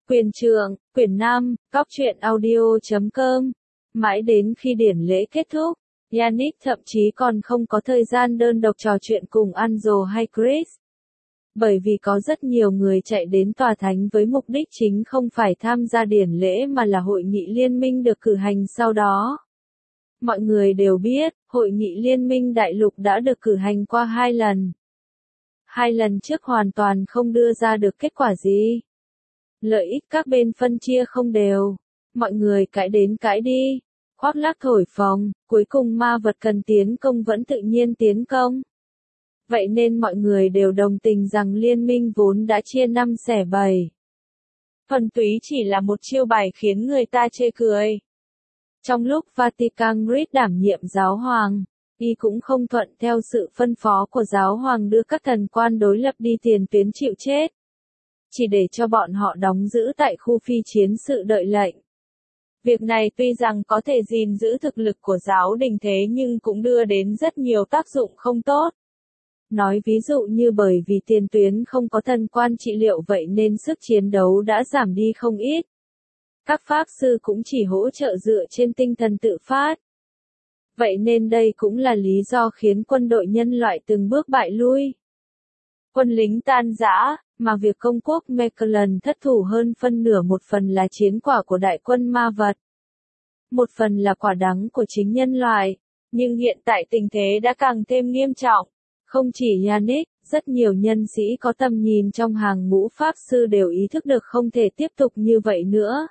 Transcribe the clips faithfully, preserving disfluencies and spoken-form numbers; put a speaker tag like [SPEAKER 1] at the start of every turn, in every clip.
[SPEAKER 1] Quyền trượng, quyển năm, cóc truyện audio chấm com. Mãi đến khi điển lễ kết thúc, Yannick thậm chí còn không có thời gian đơn độc trò chuyện cùng Angel hay Chris. Bởi vì có rất nhiều người chạy đến tòa thánh với mục đích chính không phải tham gia điển lễ mà là hội nghị liên minh được cử hành sau đó. Mọi người đều biết, hội nghị liên minh đại lục đã được cử hành qua hai lần. Hai lần trước hoàn toàn không đưa ra được kết quả gì. Lợi ích các bên phân chia không đều. Mọi người cãi đến cãi đi. Khoác lác thổi phồng, cuối cùng ma vật cần tiến công vẫn tự nhiên tiến công. Vậy nên mọi người đều đồng tình rằng liên minh vốn đã chia năm xẻ bảy. Thuần túy chỉ là một chiêu bài khiến người ta chê cười. Trong lúc Vatican Grid đảm nhiệm giáo hoàng, y cũng không thuận theo sự phân phó của giáo hoàng đưa các thần quan đối lập đi tiền tuyến chịu chết. Chỉ để cho bọn họ đóng giữ tại khu phi chiến sự đợi lệnh. Việc này tuy rằng có thể gìn giữ thực lực của giáo đình thế nhưng cũng đưa đến rất nhiều tác dụng không tốt. Nói ví dụ như bởi vì tiền tuyến không có thần quan trị liệu vậy nên sức chiến đấu đã giảm đi không ít. Các pháp sư cũng chỉ hỗ trợ dựa trên tinh thần tự phát. Vậy nên đây cũng là lý do khiến quân đội nhân loại từng bước bại lui. Quân lính tan rã, mà việc công quốc Meclan thất thủ hơn phân nửa một phần là chiến quả của đại quân ma vật. Một phần là quả đắng của chính nhân loại, nhưng hiện tại tình thế đã càng thêm nghiêm trọng. Không chỉ Yannick, rất nhiều nhân sĩ có tầm nhìn trong hàng ngũ pháp sư đều ý thức được không thể tiếp tục như vậy nữa.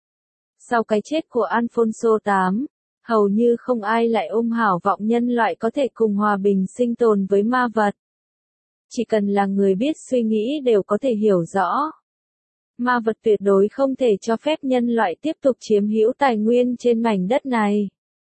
[SPEAKER 1] Sau cái chết của Alfonso đệ tám, hầu như không ai lại ôm hảo vọng nhân loại có thể cùng hòa bình sinh tồn với ma vật. Chỉ cần là người biết suy nghĩ đều có thể hiểu rõ. Ma vật tuyệt đối không thể cho phép nhân loại tiếp tục chiếm hữu tài nguyên trên mảnh đất này.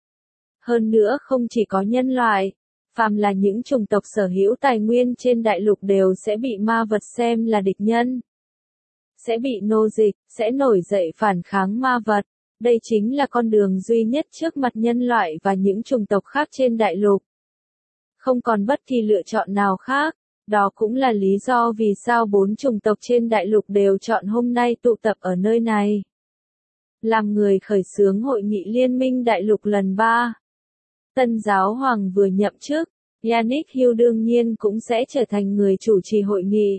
[SPEAKER 1] Hơn nữa không chỉ có nhân loại, phàm là những chủng tộc sở hữu tài nguyên trên đại lục đều sẽ bị ma vật xem là địch nhân. Sẽ bị nô dịch, sẽ nổi dậy phản kháng ma vật. Đây chính là con đường duy nhất trước mặt nhân loại và những chủng tộc khác trên đại lục. Không còn bất kỳ lựa chọn nào khác. Đó cũng là lý do vì sao bốn chủng tộc trên đại lục đều chọn hôm nay tụ tập ở nơi này. Làm người khởi xướng hội nghị liên minh đại lục lần ba. Tân giáo hoàng vừa nhậm chức, Yannick Hill đương nhiên cũng sẽ trở thành người chủ trì hội nghị.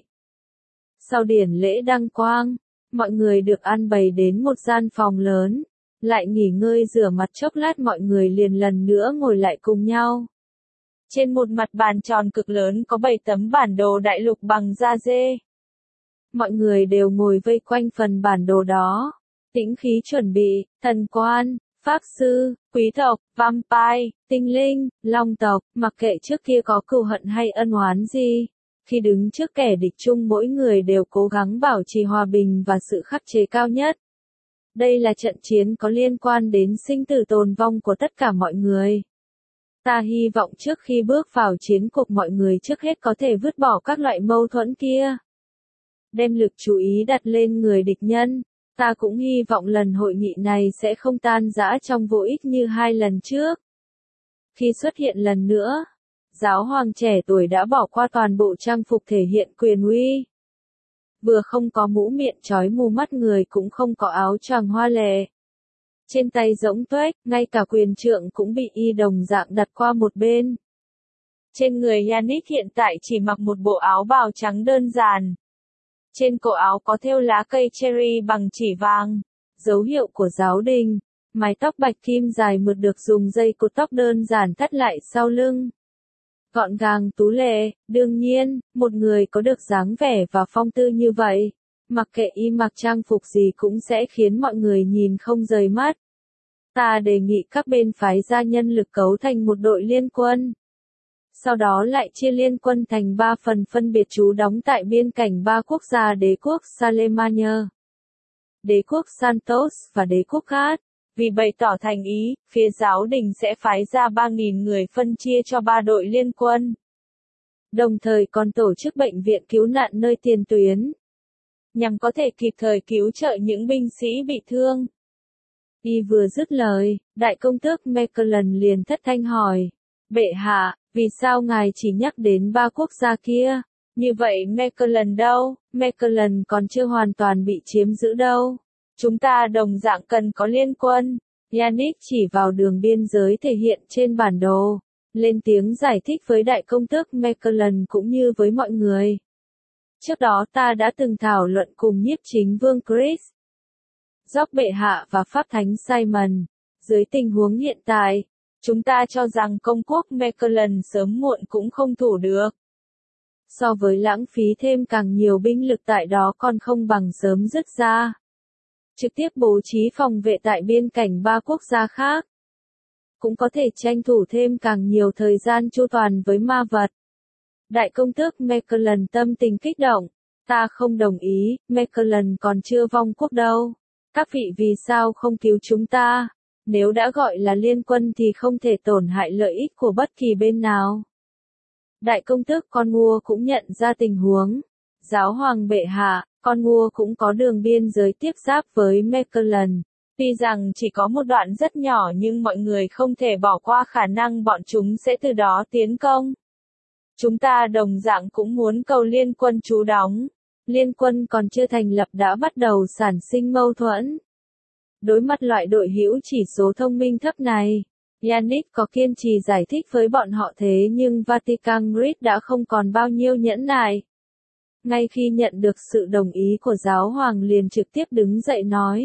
[SPEAKER 1] Sau điển lễ đăng quang, mọi người được an bày đến một gian phòng lớn, lại nghỉ ngơi rửa mặt chốc lát mọi người liền lần nữa ngồi lại cùng nhau. Trên một mặt bàn tròn cực lớn có bảy tấm bản đồ đại lục bằng da dê. Mọi người đều ngồi vây quanh phần bản đồ đó. Tĩnh khí chuẩn bị, thần quan, pháp sư, quý tộc, vampire, tinh linh, long tộc, mặc kệ trước kia có cừu hận hay ân oán gì. Khi đứng trước kẻ địch chung mỗi người đều cố gắng bảo trì hòa bình và sự khắc chế cao nhất. Đây là trận chiến có liên quan đến sinh tử tồn vong của tất cả mọi người. Ta hy vọng trước khi bước vào chiến cuộc mọi người trước hết có thể vứt bỏ các loại mâu thuẫn kia. Đem lực chú ý đặt lên người địch nhân. Ta cũng hy vọng lần hội nghị này sẽ không tan rã trong vô ích như hai lần trước. Khi xuất hiện lần nữa, giáo hoàng trẻ tuổi đã bỏ qua toàn bộ trang phục thể hiện quyền uy. Vừa không có mũ miệng trói mù mắt người cũng không có áo choàng hoa lệ. Trên tay rỗng tuếch, ngay cả quyền trượng cũng bị y đồng dạng đặt qua một bên. Trên người Yannick hiện tại chỉ mặc một bộ áo bào trắng đơn giản. Trên cổ áo có thêu lá cây cherry bằng chỉ vàng, dấu hiệu của giáo đình. Mái tóc bạch kim dài mượt được dùng dây cột tóc đơn giản thắt lại sau lưng. Gọn gàng tú lệ, đương nhiên, một người có được dáng vẻ và phong tư như vậy, mặc kệ y mặc trang phục gì cũng sẽ khiến mọi người nhìn không rời mắt. Ta đề nghị các bên phái ra nhân lực cấu thành một đội liên quân. Sau đó lại chia liên quân thành ba phần phân biệt trú đóng tại biên cảnh ba quốc gia đế quốc Salemania, đế quốc Santos và đế quốc Cát. Vì bày tỏ thành ý, phía giáo đình sẽ phái ra ba nghìn người phân chia cho ba đội liên quân. Đồng thời còn tổ chức bệnh viện cứu nạn nơi tiền tuyến, nhằm có thể kịp thời cứu trợ những binh sĩ bị thương. Y vừa dứt lời, đại công tước Meclan liền thất thanh hỏi, bệ hạ, vì sao ngài chỉ nhắc đến ba quốc gia kia, Như vậy Mechelen đâu? Mechelen còn chưa hoàn toàn bị chiếm giữ đâu. Chúng ta đồng dạng cần có liên quân. Yannick chỉ vào đường biên giới thể hiện trên bản đồ, lên tiếng giải thích với đại công tước Mechelen cũng như với mọi người. Trước đó ta đã từng thảo luận cùng nhiếp chính vương Chris, George bệ hạ và pháp thánh Simon. Dưới tình huống hiện tại, chúng ta cho rằng công quốc Mechelen sớm muộn cũng không thủ được. So với lãng phí thêm càng nhiều binh lực tại đó còn không bằng sớm dứt ra. Trực tiếp bố trí phòng vệ tại biên cảnh ba quốc gia khác. Cũng có thể tranh thủ thêm càng nhiều thời gian chu toàn với ma vật. Đại công tước Mechelen tâm tình kích động. Ta không đồng ý, Mechelen còn chưa vong quốc đâu. Các vị vì sao không cứu chúng ta? Nếu đã gọi là liên quân thì không thể tổn hại lợi ích của bất kỳ bên nào. Đại công tước Cornwall cũng nhận ra tình huống. Giáo hoàng bệ hạ, Cornwall cũng có đường biên giới tiếp giáp với Mechelen. Tuy rằng chỉ có một đoạn rất nhỏ nhưng mọi người không thể bỏ qua khả năng bọn chúng sẽ từ đó tiến công. Chúng ta đồng dạng cũng muốn cầu liên quân trú đóng. Liên quân còn chưa thành lập đã bắt đầu sản sinh mâu thuẫn. Đối mặt loại đội hữu chỉ số thông minh thấp này, Yannick có kiên trì giải thích với bọn họ thế nhưng Vatican Grid đã không còn bao nhiêu nhẫn nại. Ngay khi nhận được sự đồng ý của giáo hoàng liền trực tiếp đứng dậy nói.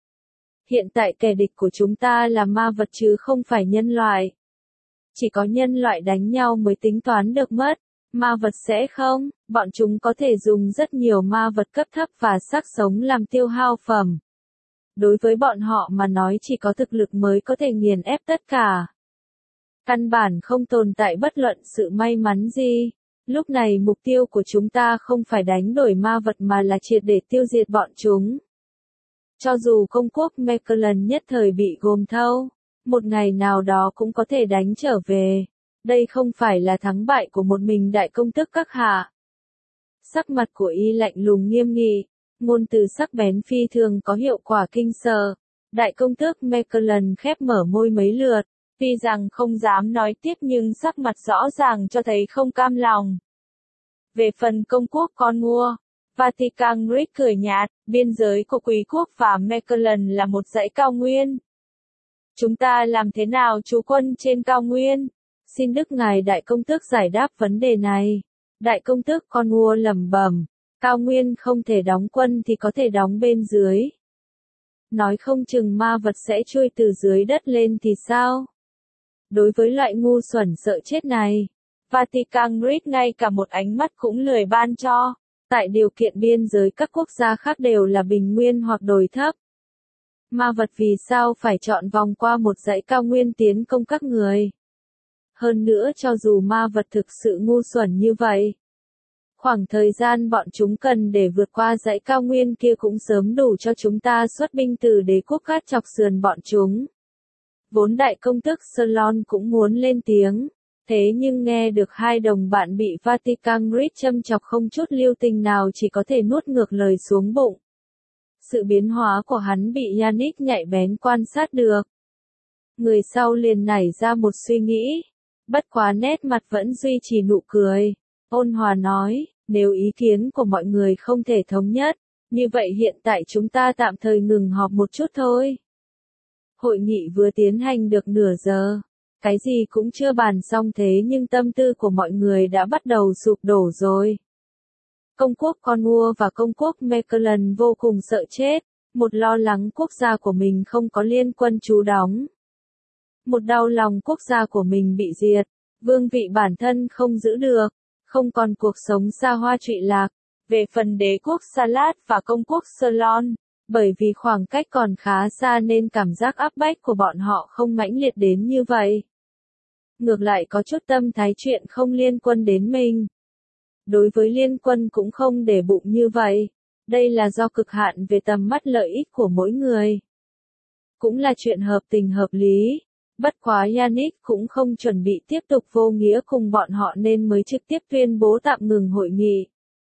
[SPEAKER 1] Hiện tại kẻ địch của chúng ta là ma vật chứ không phải nhân loại. Chỉ có nhân loại đánh nhau mới tính toán được mất. Ma vật sẽ không, bọn chúng có thể dùng rất nhiều ma vật cấp thấp và xác sống làm tiêu hao phẩm. Đối với bọn họ mà nói chỉ có thực lực mới có thể nghiền ép tất cả. Căn bản không tồn tại bất luận sự may mắn gì. Lúc này mục tiêu của chúng ta không phải đánh đổi ma vật mà là triệt để tiêu diệt bọn chúng. Cho dù công quốc Mechelen nhất thời bị gồm thâu, một ngày nào đó cũng có thể đánh trở về. Đây không phải là thắng bại của một mình đại công tước các hạ. Sắc mặt của y lạnh lùng nghiêm nghị, ngôn từ sắc bén phi thường có hiệu quả kinh sợ. Đại công tước Mechelen khép mở môi mấy lượt, tuy rằng không dám nói tiếp nhưng sắc mặt rõ ràng cho thấy không cam lòng. Về phần công quốc Cornwall, Vatican Grid cười nhạt, biên giới của quý quốc và Mechelen là một dãy cao nguyên. Chúng ta làm thế nào trú quân trên cao nguyên? Xin Đức Ngài Đại Công Tước giải đáp vấn đề này. Đại Công Tước Cornwall lẩm bẩm, cao nguyên không thể đóng quân thì có thể đóng bên dưới. Nói không chừng ma vật sẽ chui từ dưới đất lên thì sao? Đối với loại ngu xuẩn sợ chết này, Vatican Grid ngay cả một ánh mắt cũng lười ban cho. Tại điều kiện biên giới các quốc gia khác đều là bình nguyên hoặc đồi thấp. Ma vật vì sao phải chọn vòng qua một dãy cao nguyên tiến công các người? Hơn nữa cho dù ma vật thực sự ngu xuẩn như vậy, khoảng thời gian bọn chúng cần để vượt qua dãy cao nguyên kia cũng sớm đủ cho chúng ta xuất binh từ đế quốc khác chọc sườn bọn chúng. Vốn đại công tước Salon cũng muốn lên tiếng, thế nhưng nghe được hai đồng bạn bị Vatican Grid châm chọc không chút lưu tình nào chỉ có thể nuốt ngược lời xuống bụng. Sự biến hóa của hắn bị Yannick nhạy bén quan sát được. Người sau liền nảy ra một suy nghĩ, bất quá nét mặt vẫn duy trì nụ cười. Ôn hòa nói, nếu ý kiến của mọi người không thể thống nhất, như vậy hiện tại chúng ta tạm thời ngừng họp một chút thôi. Hội nghị vừa tiến hành được nửa giờ, cái gì cũng chưa bàn xong thế nhưng tâm tư của mọi người đã bắt đầu sụp đổ rồi. Công quốc Cornwall và công quốc Mechelen vô cùng sợ chết, một lo lắng quốc gia của mình không có liên quân trú đóng. Một đau lòng quốc gia của mình bị diệt, vương vị bản thân không giữ được, không còn cuộc sống xa hoa trụy lạc. Về phần đế quốc Salat và công quốc Salon, bởi vì khoảng cách còn khá xa nên cảm giác áp bách của bọn họ không mãnh liệt đến như vậy. Ngược lại có chút tâm thái chuyện không liên quân đến mình. Đối với liên quân cũng không để bụng như vậy. Đây là do cực hạn về tầm mắt lợi ích của mỗi người. Cũng là chuyện hợp tình hợp lý. Bất quá Yannick cũng không chuẩn bị tiếp tục vô nghĩa cùng bọn họ nên mới trực tiếp tuyên bố tạm ngừng hội nghị.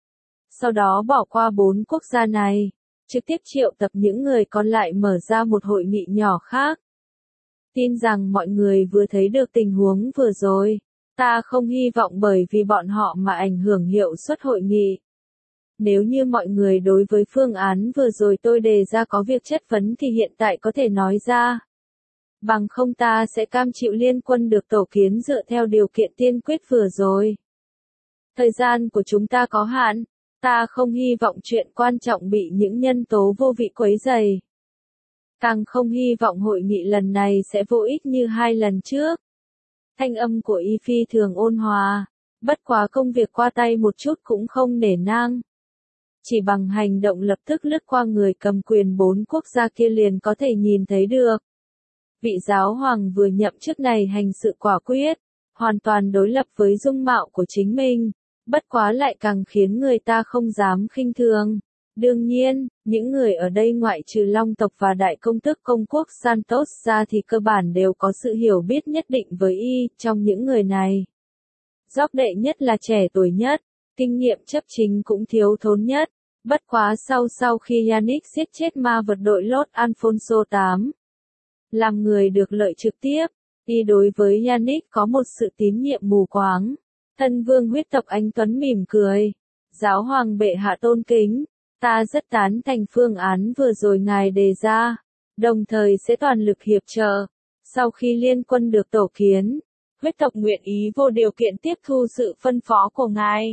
[SPEAKER 1] Sau đó bỏ qua bốn quốc gia này, trực tiếp triệu tập những người còn lại mở ra một hội nghị nhỏ khác. Tin rằng mọi người vừa thấy được tình huống vừa rồi. Ta không hy vọng bởi vì bọn họ mà ảnh hưởng hiệu suất hội nghị. Nếu như mọi người đối với phương án vừa rồi tôi đề ra có việc chất vấn thì hiện tại có thể nói ra. Bằng không ta sẽ cam chịu liên quân được tổ kiến dựa theo điều kiện tiên quyết vừa rồi. Thời gian của chúng ta có hạn, ta không hy vọng chuyện quan trọng bị những nhân tố vô vị quấy rầy. Càng không hy vọng hội nghị lần này sẽ vô ích như hai lần trước. Thanh âm của Y phi thường ôn hòa, bất quá công việc qua tay một chút cũng không nể nang. Chỉ bằng hành động lập tức lướt qua người cầm quyền bốn quốc gia kia liền có thể nhìn thấy được. Vị giáo hoàng vừa nhậm chức này hành sự quả quyết, hoàn toàn đối lập với dung mạo của chính mình, bất quá lại càng khiến người ta không dám khinh thường. Đương nhiên, những người ở đây ngoại trừ Long tộc và Đại công tước công quốc Santos ra thì cơ bản đều có sự hiểu biết nhất định với y, trong những người này. Gióc đệ nhất là trẻ tuổi nhất, kinh nghiệm chấp chính cũng thiếu thốn nhất, bất quá sau sau khi Yannick giết chết ma vật đội lốt Alfonso tám. Làm người được lợi trực tiếp, y đối với Yannick có một sự tín nhiệm mù quáng. Thân vương huyết tộc anh Tuấn mỉm cười. Giáo hoàng bệ hạ tôn kính, ta rất tán thành phương án vừa rồi ngài đề ra, đồng thời sẽ toàn lực hiệp trợ. Sau khi liên quân được tổ kiến, huyết tộc nguyện ý vô điều kiện tiếp thu sự phân phó của ngài.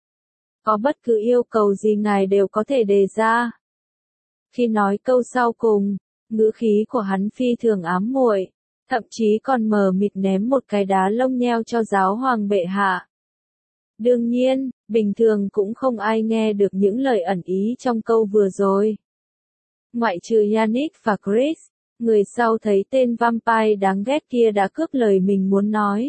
[SPEAKER 1] Có bất cứ yêu cầu gì ngài đều có thể đề ra. Khi nói câu sau cùng, ngữ khí của hắn phi thường ám muội, thậm chí còn mờ mịt ném một cái đá lông nheo cho giáo hoàng bệ hạ. Đương nhiên, bình thường cũng không ai nghe được những lời ẩn ý trong câu vừa rồi. Ngoại trừ Yannick và Chris, người sau thấy tên vampire đáng ghét kia đã cướp lời mình muốn nói.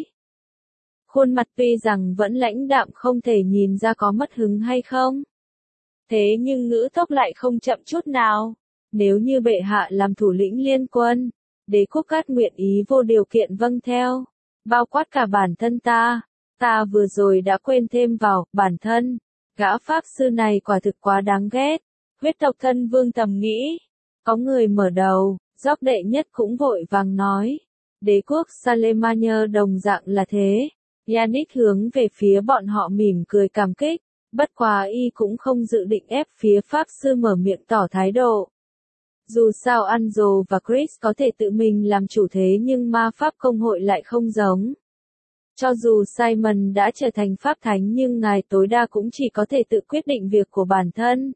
[SPEAKER 1] Khuôn mặt tuy rằng vẫn lãnh đạm không thể nhìn ra có mất hứng hay không. Thế nhưng ngữ tốc lại không chậm chút nào. Nếu như bệ hạ làm thủ lĩnh liên quân, đế quốc Cát nguyện ý vô điều kiện vâng theo, bao quát cả bản thân ta. Ta vừa rồi đã quên thêm vào, bản thân, gã pháp sư này quả thực quá đáng ghét. Huyết tộc thân vương thầm nghĩ. Có người mở đầu, gióc đệ nhất cũng vội vàng nói. Đế quốc Salemania đồng dạng là thế. Yannick hướng về phía bọn họ mỉm cười cảm kích, bất quá y cũng không dự định ép phía pháp sư mở miệng tỏ thái độ. Dù sao Anzo và Chris có thể tự mình làm chủ thế nhưng ma pháp công hội lại không giống. Cho dù Simon đã trở thành pháp thánh nhưng ngài tối đa cũng chỉ có thể tự quyết định việc của bản thân.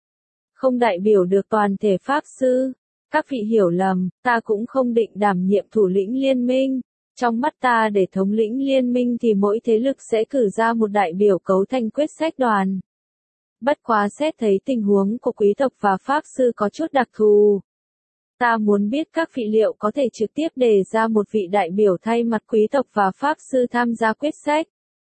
[SPEAKER 1] Không đại biểu được toàn thể pháp sư. Các vị hiểu lầm, ta cũng không định đảm nhiệm thủ lĩnh liên minh. Trong mắt ta để thống lĩnh liên minh thì mỗi thế lực sẽ cử ra một đại biểu cấu thành quyết sách đoàn. Bất quá xét thấy tình huống của quý tộc và pháp sư có chút đặc thù. Ta muốn biết các vị liệu có thể trực tiếp đề ra một vị đại biểu thay mặt quý tộc và pháp sư tham gia quyết sách.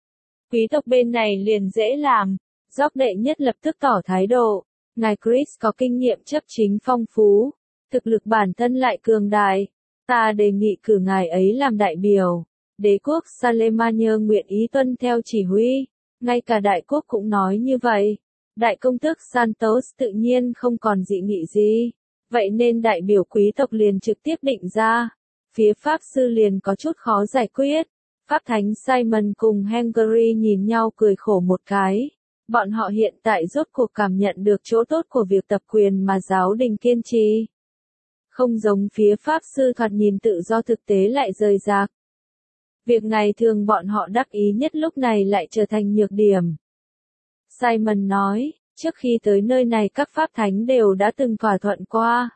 [SPEAKER 1] Quý tộc bên này liền dễ làm. Gióc đệ nhất lập tức tỏ thái độ. Ngài Chris có kinh nghiệm chấp chính phong phú. Thực lực bản thân lại cường đại. Ta đề nghị cử ngài ấy làm đại biểu. Đế quốc Salemania nguyện ý tuân theo chỉ huy. Ngay cả đại quốc cũng nói như vậy. Đại công tước Santos tự nhiên không còn dị nghị gì. Vậy nên đại biểu quý tộc liền trực tiếp định ra. Phía pháp sư liền có chút khó giải quyết. Pháp thánh Simon cùng Hungary nhìn nhau cười khổ một cái. Bọn họ hiện tại rốt cuộc cảm nhận được chỗ tốt của việc tập quyền mà giáo đình kiên trì. Không giống phía pháp sư thoạt nhìn tự do thực tế lại rời rạc. Việc ngày thường bọn họ đắc ý nhất lúc này lại trở thành nhược điểm. Simon nói, trước khi tới nơi này các pháp thánh đều đã từng thỏa thuận qua.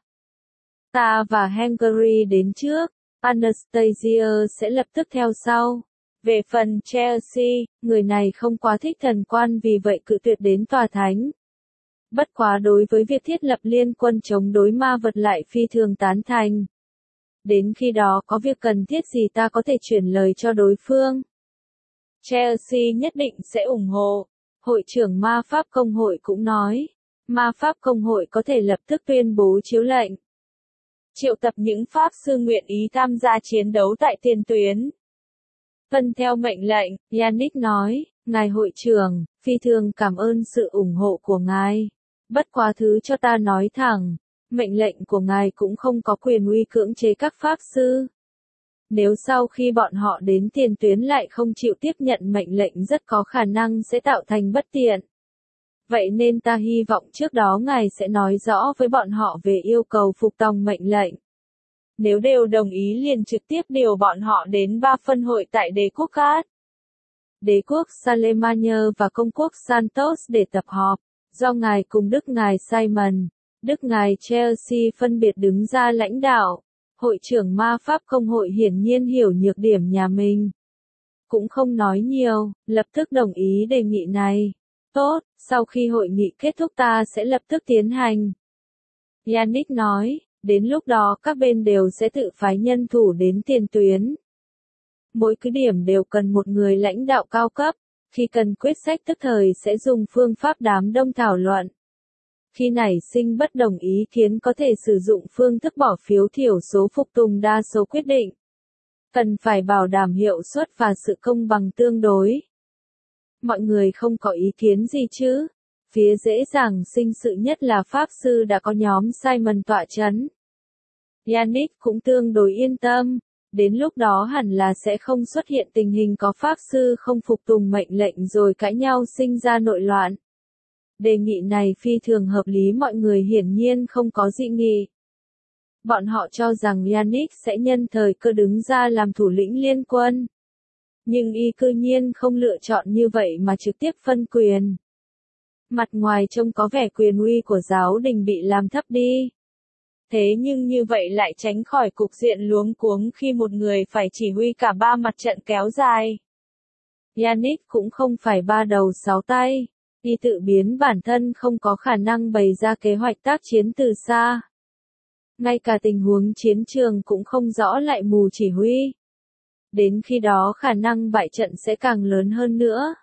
[SPEAKER 1] Ta và Hungary đến trước, Anastasia sẽ lập tức theo sau. Về phần Chelsea, người này không quá thích thần quan vì vậy cự tuyệt đến tòa thánh. Bất quá đối với việc thiết lập liên quân chống đối ma vật lại phi thường tán thành. Đến khi đó có việc cần thiết gì ta có thể chuyển lời cho đối phương. Chelsea nhất định sẽ ủng hộ. Hội trưởng ma pháp công hội cũng nói. Ma pháp công hội có thể lập tức tuyên bố chiếu lệnh. Triệu tập những pháp sư nguyện ý tham gia chiến đấu tại tiền tuyến. Vâng theo mệnh lệnh, Yannick nói, ngài hội trưởng, phi thường cảm ơn sự ủng hộ của ngài. Bất quá thứ cho ta nói thẳng, mệnh lệnh của ngài cũng không có quyền uy cưỡng chế các pháp sư. Nếu sau khi bọn họ đến tiền tuyến lại không chịu tiếp nhận mệnh lệnh rất có khả năng sẽ tạo thành bất tiện. Vậy nên ta hy vọng trước đó ngài sẽ nói rõ với bọn họ về yêu cầu phục tòng mệnh lệnh.
[SPEAKER 2] Nếu đều đồng ý liền trực tiếp điều bọn họ đến ba phân hội tại đế quốc khác.
[SPEAKER 1] Đế quốc Salemania và công quốc Santos để tập họp, do ngài cùng Đức ngài Simon, Đức ngài Chelsea phân biệt đứng ra lãnh đạo. Hội trưởng ma pháp công hội hiển nhiên hiểu nhược điểm nhà mình. Cũng không nói nhiều, lập tức đồng ý đề nghị này. Tốt, sau khi hội nghị kết thúc ta sẽ lập tức tiến hành. Yannick nói, đến lúc đó các bên đều sẽ tự phái nhân thủ đến tiền tuyến. Mỗi cứ điểm đều cần một người lãnh đạo cao cấp, khi cần quyết sách tức thời sẽ dùng phương pháp đám đông thảo luận. Khi nảy sinh bất đồng ý kiến có thể sử dụng phương thức bỏ phiếu thiểu số phục tùng đa số quyết định. Cần phải bảo đảm hiệu suất và sự công bằng tương đối. Mọi người không có ý kiến gì chứ? Phía dễ dàng sinh sự nhất là Pháp Sư đã có nhóm Simon tọa chấn. Yannick cũng tương đối yên tâm. Đến lúc đó hẳn là sẽ không xuất hiện tình hình có Pháp Sư không phục tùng mệnh lệnh rồi cãi nhau sinh ra nội loạn. Đề nghị này phi thường hợp lý, mọi người hiển nhiên không có dị nghị. Bọn họ cho rằng Yannick sẽ nhân thời cơ đứng ra làm thủ lĩnh liên quân. Nhưng y cư nhiên không lựa chọn như vậy mà trực tiếp phân quyền. Mặt ngoài trông có vẻ quyền uy của giáo đình bị làm thấp đi.
[SPEAKER 2] Thế nhưng như vậy lại tránh khỏi cục diện luống cuống khi một người phải chỉ huy cả ba mặt trận kéo dài.
[SPEAKER 1] Yannick cũng không phải ba đầu sáu tay. Y tự biến bản thân không có khả năng bày ra kế hoạch tác chiến từ xa. Ngay cả tình huống chiến trường cũng không rõ lại mù chỉ huy. Đến khi đó khả năng bại trận sẽ càng lớn hơn nữa.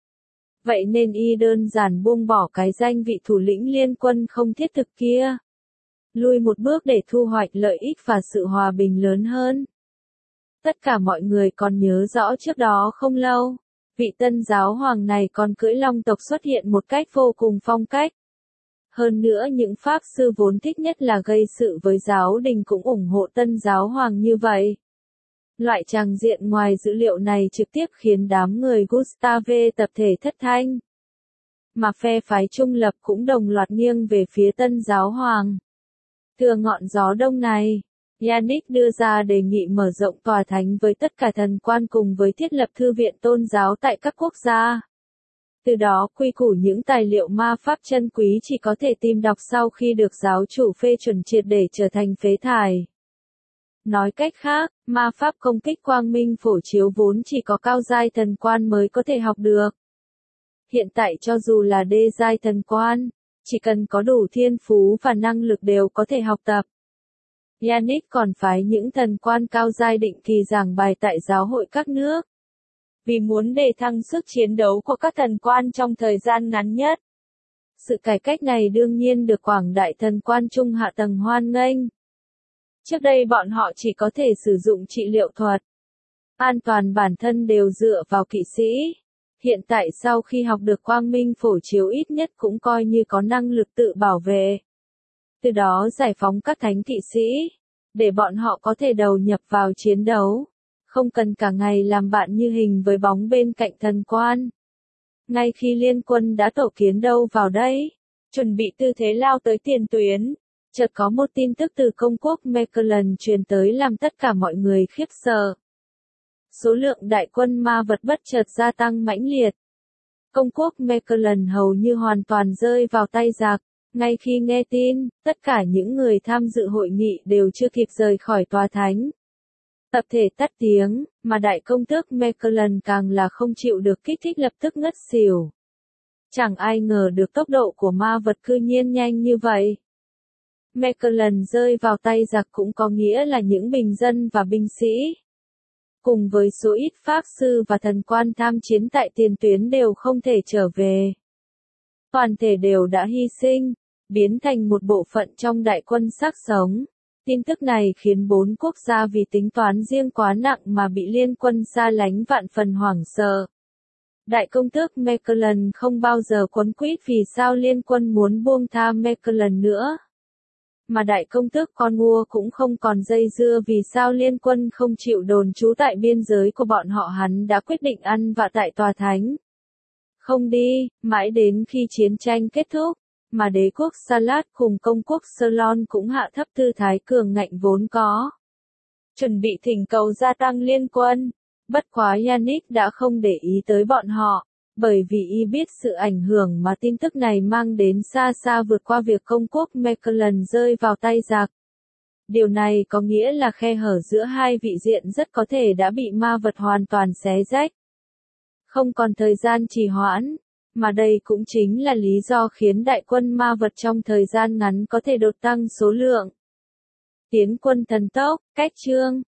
[SPEAKER 1] Vậy nên y đơn giản buông bỏ cái danh vị thủ lĩnh liên quân không thiết thực kia. Lui một bước để thu hoạch lợi ích và sự hòa bình lớn hơn. Tất cả mọi người còn nhớ rõ trước đó không lâu. Vị tân giáo hoàng này còn cưỡi long tộc xuất hiện một cách vô cùng phong cách. Hơn nữa những pháp sư vốn thích nhất là gây sự với giáo đình cũng ủng hộ tân giáo hoàng như vậy. Loại tràng diện ngoài dữ liệu này trực tiếp khiến đám người Gustave tập thể thất thanh. Mà phe phái trung lập cũng đồng loạt nghiêng về phía tân giáo hoàng. Thừa ngọn gió đông này, Yannick đưa ra đề nghị mở rộng tòa thánh với tất cả thần quan cùng với thiết lập thư viện tôn giáo tại các quốc gia. Từ đó quy củ những tài liệu ma pháp chân quý chỉ có thể tìm đọc sau khi được giáo chủ phê chuẩn triệt để trở thành phế thải. Nói cách khác, ma pháp công kích quang minh phổ chiếu vốn chỉ có cao giai thần quan mới có thể học được. Hiện tại cho dù là đê giai thần quan, chỉ cần có đủ thiên phú và năng lực đều có thể học tập. Yannick còn phái những thần quan cao giai định kỳ giảng bài tại giáo hội các nước.
[SPEAKER 2] Vì muốn đề thăng sức chiến đấu của các thần quan trong thời gian ngắn nhất.
[SPEAKER 1] Sự cải cách này đương nhiên được quảng đại thần quan trung hạ tầng hoan nghênh. Trước đây bọn họ chỉ có thể sử dụng trị liệu thuật. An toàn bản thân đều dựa vào kỵ sĩ. Hiện tại sau khi học được quang minh phổ chiếu ít nhất cũng coi như có năng lực tự bảo vệ. Từ đó giải phóng các thánh kỵ sĩ, để bọn họ có thể đầu nhập vào chiến đấu. Không cần cả ngày làm bạn như hình với bóng bên cạnh thần quan. Ngay khi liên quân đã tổ kiến đâu vào đây,
[SPEAKER 2] chuẩn bị tư thế lao tới tiền tuyến,
[SPEAKER 1] chợt có một tin tức từ công quốc Meclan truyền tới làm tất cả mọi người khiếp sợ. Số lượng đại quân ma vật bất chợt gia tăng mãnh liệt. Công quốc Meclan hầu như hoàn toàn rơi vào tay giặc. Ngay khi nghe tin, tất cả những người tham dự hội nghị đều chưa kịp rời khỏi tòa thánh. Tập thể tắt tiếng, mà đại công tước Meclan càng là không chịu được kích thích lập tức ngất xỉu. Chẳng ai ngờ được tốc độ của ma vật cư nhiên nhanh như vậy. Meclan rơi vào tay giặc cũng có nghĩa là những bình dân và binh sĩ, cùng với số ít pháp sư và thần quan tham chiến tại tiền tuyến đều không thể trở về. Toàn thể đều đã hy sinh, biến thành một bộ phận trong đại quân xác sống. Tin tức này khiến bốn quốc gia vì tính toán riêng quá nặng mà bị liên quân xa lánh vạn phần hoảng sợ. Đại công tước Meclan không bao giờ quấn quýt vì sao liên quân muốn buông tha Meclan nữa. mà đại công tước Cornwall cũng không còn dây dưa vì sao liên quân không chịu đồn trú tại biên giới của bọn họ, hắn đã quyết định ăn vạ tại tòa thánh. Không đi, mãi đến khi chiến tranh kết thúc, mà đế quốc Salat cùng công quốc Ceylon cũng hạ thấp tư thái cường ngạnh vốn có. Chuẩn bị thỉnh cầu gia tăng liên quân. Bất quá Yannick đã không để ý tới bọn họ, bởi vì y biết sự ảnh hưởng mà tin tức này mang đến xa xa vượt qua việc công quốc Meckelland rơi vào tay giặc. Điều này có nghĩa là khe hở giữa hai vị diện rất có thể đã bị ma vật hoàn toàn xé rách. Không còn thời gian trì hoãn, mà đây cũng chính là lý do khiến đại quân ma vật trong thời gian ngắn có thể đột tăng số lượng. Tiến quân thần tốc, cách chương